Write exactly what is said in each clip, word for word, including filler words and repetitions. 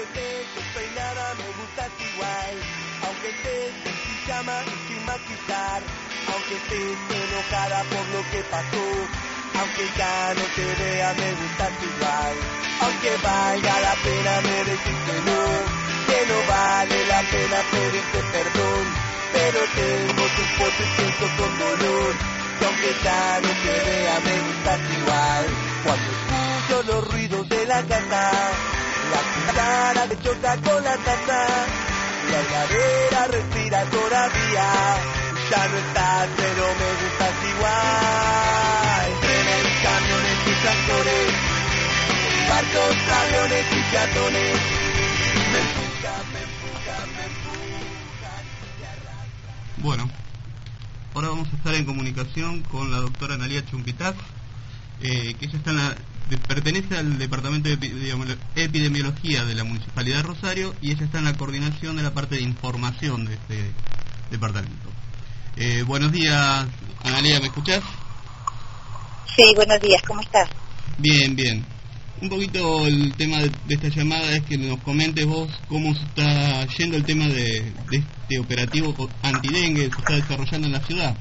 Aunque estés despeinada me gustas igual, aunque estés en pijama y sin maquillar, aunque estés enojada por lo que pasó, aunque ya no te vea me gustas igual, aunque valga la pena me decís que no, que no vale la pena pedirte perdón, pero tengo tus fotos y siento con dolor, que aunque ya no te vea me gustas igual, cuando escucho los ruidos de la casa, la cuchara que choca con la taza, la heladera respira todavía, ya no estás pero me gustas igual, trenes, camiones y tractores, barcos, aviones y peatones, me empujan, me empujan, me empujan, me arrastran. Bueno, ahora vamos a estar en comunicación con la doctora Analía Chumpitaz, eh, que ella está en la, de, pertenece al Departamento de Epidemiolo- Epidemiología de la Municipalidad de Rosario, y ella está en la coordinación de la parte de información de este departamento. Eh, buenos días, Analía, ¿me escuchás? Sí, buenos días, ¿cómo estás? Bien, bien. Un poquito el tema de, de esta llamada es que nos comentes vos cómo se está yendo el tema de, de este operativo antidengue que se está desarrollando en la ciudad.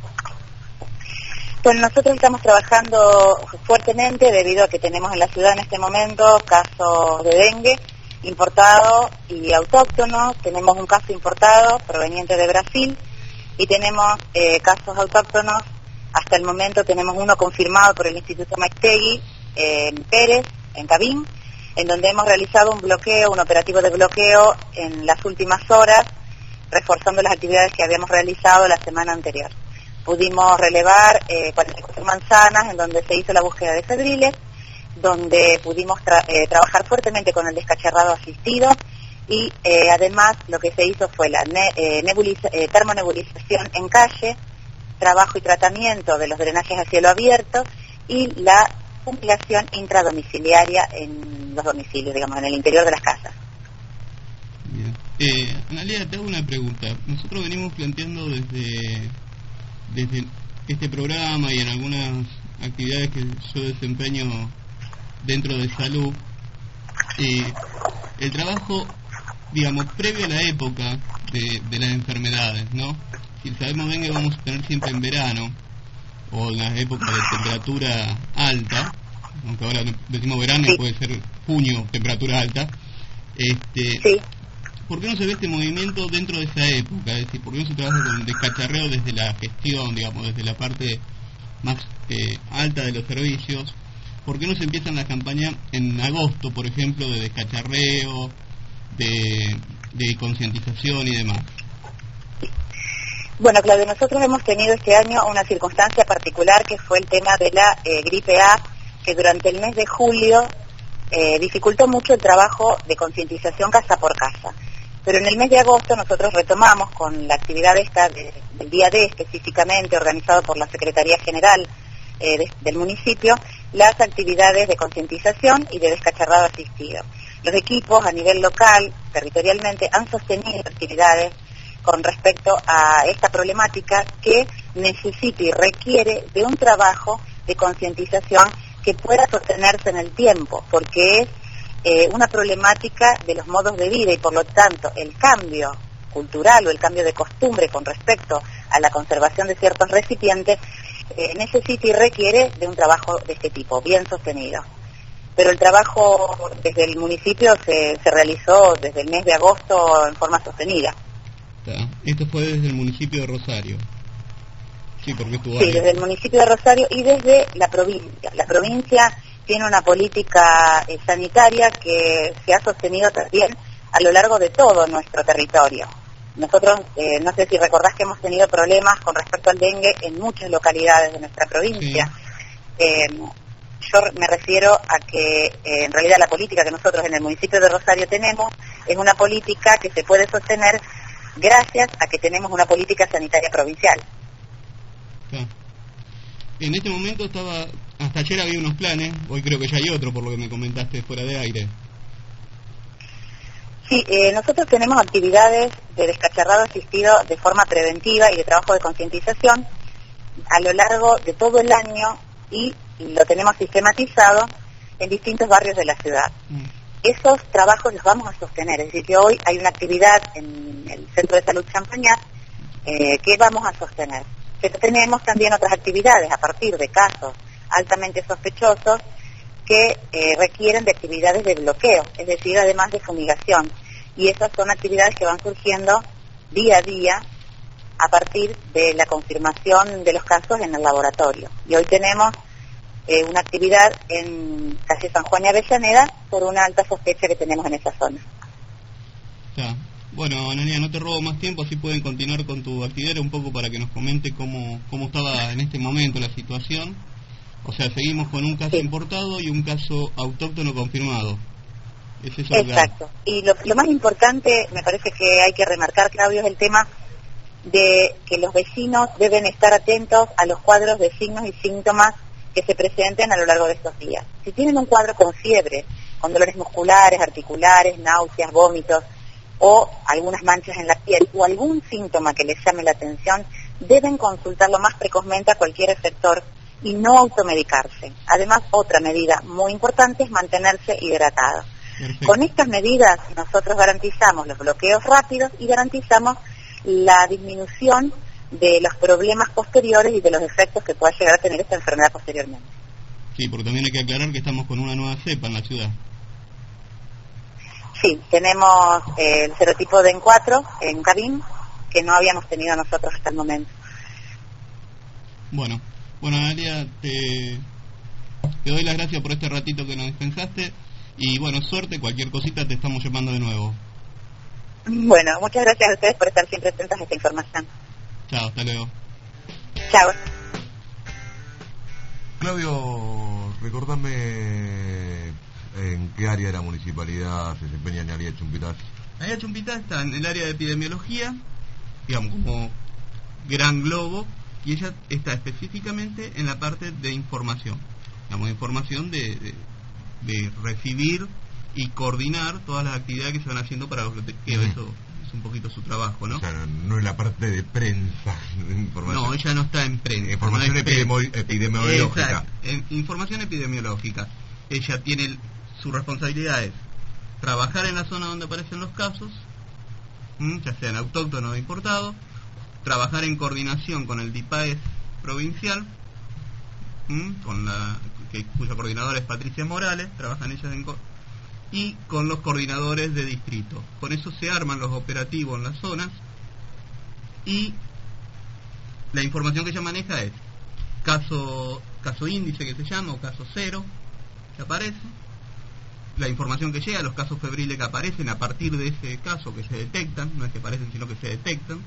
Bueno, nosotros estamos trabajando fuertemente debido a que tenemos en la ciudad en este momento casos de dengue importados y autóctonos. Tenemos un caso importado proveniente de Brasil y tenemos eh, casos autóctonos. Hasta el momento tenemos uno confirmado por el Instituto Maistegui eh, en Pérez, en Cabín, en donde hemos realizado un bloqueo, un operativo de bloqueo en las últimas horas, reforzando las actividades que habíamos realizado la semana anterior. Pudimos relevar eh, cuarenta y cuatro manzanas en donde se hizo la búsqueda de febriles, donde pudimos tra- eh, trabajar fuertemente con el descacharrado asistido y eh, además lo que se hizo fue la ne- eh, nebuliza- eh, termonebulización en calle, trabajo y tratamiento de los drenajes a cielo abierto y la fumigación intradomiciliaria en los domicilios, digamos, en el interior de las casas. Bien. Eh, Analía, te hago una pregunta. Nosotros venimos planteando desde, desde este programa y en algunas actividades que yo desempeño dentro de salud, eh, el trabajo, digamos, previo a la época de, de las enfermedades, ¿no? Si sabemos dengue vamos a tener siempre en verano o en las épocas de temperatura alta, aunque ahora decimos verano y sí. puede ser junio, temperatura alta. Este, Sí. ¿Por qué no se ve este movimiento dentro de esa época? Es decir, ¿por qué no se trabaja con descacharreo desde la gestión, digamos, desde la parte más eh, alta de los servicios? ¿Por qué no se empiezan las campañas en agosto, por ejemplo, de descacharreo, de, de concientización y demás? Bueno, Claudio, nosotros hemos tenido este año una circunstancia particular que fue el tema de la eh, gripe A, que durante el mes de julio eh, dificultó mucho el trabajo de concientización casa por casa. Pero en el mes de agosto nosotros retomamos con la actividad esta de, del día D específicamente, organizado por la Secretaría General eh, de, del municipio, las actividades de concientización y de descacharrado asistido. Los equipos a nivel local, territorialmente, han sostenido actividades con respecto a esta problemática que necesita y requiere de un trabajo de concientización que pueda sostenerse en el tiempo, porque es eh, una problemática de los modos de vida y por lo tanto el cambio cultural o el cambio de costumbre con respecto a la conservación de ciertos recipientes eh, necesita y requiere de un trabajo de este tipo, bien sostenido. Pero el trabajo desde el municipio se, se realizó desde el mes de agosto en forma sostenida. Esto fue desde el municipio de Rosario. Sí, porque estuvo Sí, ahí. desde el municipio de Rosario y desde la provincia. La provincia tiene una política eh, sanitaria que se ha sostenido también a lo largo de todo nuestro territorio. Nosotros, eh, no sé si recordás que hemos tenido problemas con respecto al dengue en muchas localidades de nuestra provincia. Sí. Eh, yo me refiero a que eh, en realidad la política que nosotros en el municipio de Rosario tenemos es una política que se puede sostener gracias a que tenemos una política sanitaria provincial. Ah. En este momento estaba, hasta ayer había unos planes, hoy creo que ya hay otro por lo que me comentaste fuera de aire. Sí, eh, nosotros tenemos actividades de descacharrado asistido de forma preventiva y de trabajo de concientización a lo largo de todo el año y lo tenemos sistematizado en distintos barrios de la ciudad. Mm. esos trabajos los vamos a sostener. Es decir, que hoy hay una actividad en el Centro de Salud Champañat eh, que vamos a sostener. Pero tenemos también otras actividades a partir de casos altamente sospechosos que eh, requieren de actividades de bloqueo, es decir, además de fumigación. Y esas son actividades que van surgiendo día a día a partir de la confirmación de los casos en el laboratorio. Y hoy tenemos eh, una actividad en calle San Juan y Avellaneda por una alta sospecha que tenemos en esa zona. Ya. Bueno, Analía, no te robo más tiempo, así pueden continuar con tu actividad, un poco para que nos comente cómo, cómo estaba en este momento la situación. O sea, seguimos con un caso sí. importado y un caso autóctono confirmado. ¿Es eso? Exacto. Y lo, lo más importante, me parece que hay que remarcar, Claudio, es el tema de que los vecinos deben estar atentos a los cuadros de signos y síntomas que se presenten a lo largo de estos días. Si tienen un cuadro con fiebre, con dolores musculares, articulares, náuseas, vómitos, o algunas manchas en la piel, o algún síntoma que les llame la atención, deben consultarlo más precozmente a cualquier receptor y no automedicarse. Además, otra medida muy importante es mantenerse hidratado. Perfecto. Con estas medidas nosotros garantizamos los bloqueos rápidos y garantizamos la disminución de los problemas posteriores y de los efectos que pueda llegar a tener esta enfermedad posteriormente. Sí, porque también hay que aclarar que estamos con una nueva cepa en la ciudad. Sí, tenemos eh, el serotipo D E N cuatro en Cabín, que no habíamos tenido nosotros hasta el momento. Bueno, bueno, Analía, te, te doy las gracias por este ratito que nos dispensaste y bueno, suerte, cualquier cosita te estamos llamando de nuevo. Bueno, muchas gracias a ustedes por estar siempre atentos a esta información. Chao, hasta luego. Chao. Claudio, recordame en qué área de la municipalidad se desempeña Analía Chumpitaz. Analía Chumpitaz está en el área de epidemiología, digamos como gran globo, y ella está específicamente en la parte de información, digamos, información de, de, de recibir y coordinar todas las actividades que se van haciendo para los bloqueos. Uh-huh. Eso es un poquito su trabajo, ¿no? O sea, no es la parte de prensa. Información. No, ella no está en prensa. Información no epidemi- epidemiológica. Exacto, en información epidemiológica. Ella tiene su responsabilidad es trabajar en la zona donde aparecen los casos, ¿m? ya sean autóctonos o importados, trabajar en coordinación con el D I P A E S provincial, ¿m? con la que, cuya coordinadora es Patricia Morales, trabajan ellas en co- y con los coordinadores de distrito. Con eso se arman los operativos en las zonas y la información que ella maneja es caso caso índice, que se llama, o caso cero, que aparece, la información que llega, los casos febriles que aparecen a partir de ese caso, que se detectan, no es que aparecen sino que se detectan,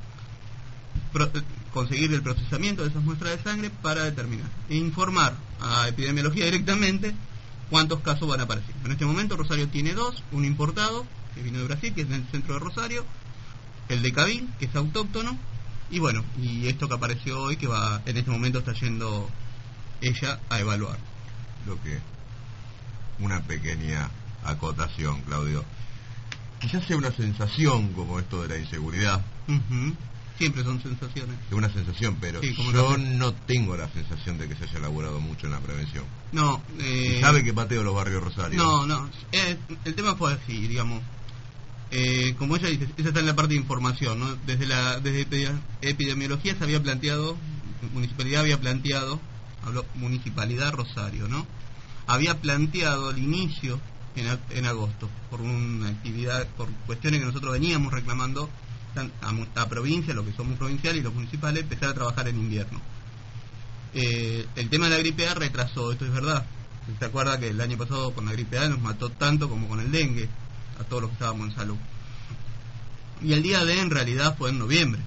pro, conseguir el procesamiento de esas muestras de sangre para determinar e informar a epidemiología directamente cuántos casos van a aparecer. En este momento Rosario tiene dos, un importado que vino de Brasil, que es en el centro de Rosario, el de Cabín, que es autóctono, y bueno, y esto que apareció hoy, que va en este momento está yendo ella a evaluar. Lo que una pequeña acotación, Claudio. Quizás sea una sensación como esto de la inseguridad. Uh-huh. Siempre son sensaciones. Es una sensación, pero sí, yo no tengo la sensación de que se haya elaborado mucho en la prevención. No. Eh... ¿Sabe que pateo los barrios Rosario? No, no. Eh, el tema fue así, digamos. Eh, como ella dice, esa está en la parte de información, ¿no? Desde la desde epidemiología se había planteado, municipalidad había planteado, habló Municipalidad Rosario, ¿no? Había planteado el inicio en, en agosto, por una actividad, por cuestiones que nosotros veníamos reclamando a, a provincia, lo que somos provinciales y los municipales, empezar a trabajar en invierno. Eh, el tema de la gripe A retrasó, esto es verdad. ¿Se acuerda que el año pasado con la gripe A nos mató tanto como con el dengue a todos los que estábamos en salud? Y el día D en realidad fue en noviembre.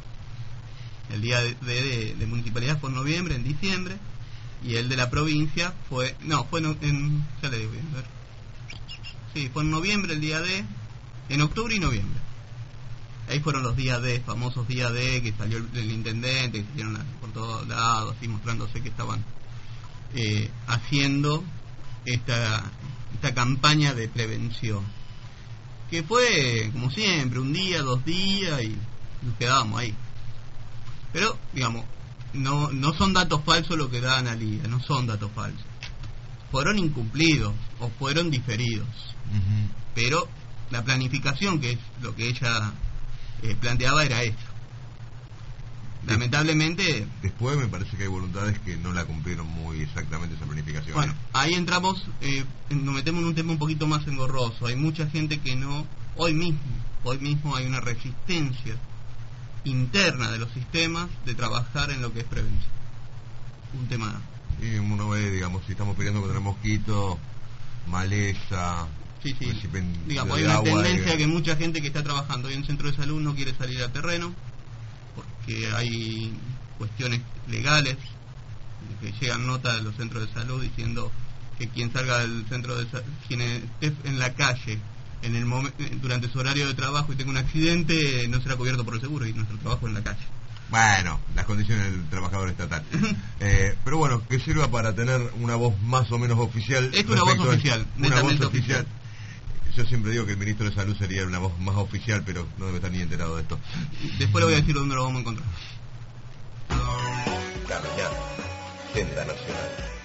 El día de, de, de municipalidad fue en noviembre, en diciembre. Y el de la provincia fue... No, fue en... en ya le digo bien, a ver. Sí, fue en noviembre el día D, en octubre y noviembre. Ahí fueron los días D, famosos días D, que salió el, el intendente, que salieron por todos lados, así mostrándose que estaban eh, haciendo esta, esta campaña de prevención. Que fue, como siempre, un día, dos días y nos quedábamos ahí. Pero, digamos... No, no son datos falsos lo que da Analía, no son datos falsos. fueron incumplidos o fueron diferidos. Uh-huh. Pero la planificación, que es lo que ella eh, planteaba, era esta. Lamentablemente... Después me parece que hay voluntades que no la cumplieron muy exactamente esa planificación. Bueno, ahí entramos, eh, nos metemos en un tema un poquito más engorroso. Hay mucha gente que no... Hoy mismo, hoy mismo hay una resistencia interna de los sistemas de trabajar en lo que es prevención. Un tema... Y uno ve, digamos, si estamos peleando contra el mosquito, maleza... Sí, sí. recipiente Digamos, hay de una agua, tendencia digamos. que mucha gente que está trabajando hoy en un centro de salud no quiere salir al terreno, porque hay cuestiones legales, que llegan notas de los centros de salud diciendo que quien salga del centro de salud, quien esté en la calle en el momen- durante su horario de trabajo y tenga un accidente, no será cubierto por el seguro, y nuestro trabajo es en la calle. Bueno, las condiciones del trabajador estatal. eh, pero bueno, que sirva para tener una voz más o menos oficial. Es una voz respecto a- oficial, una netamente voz oficial. oficial. Yo siempre digo que el ministro de Salud sería una voz más oficial, pero no debe estar ni enterado de esto. Después le voy a decir dónde lo vamos a encontrar. La mañana, Agenda Nacional.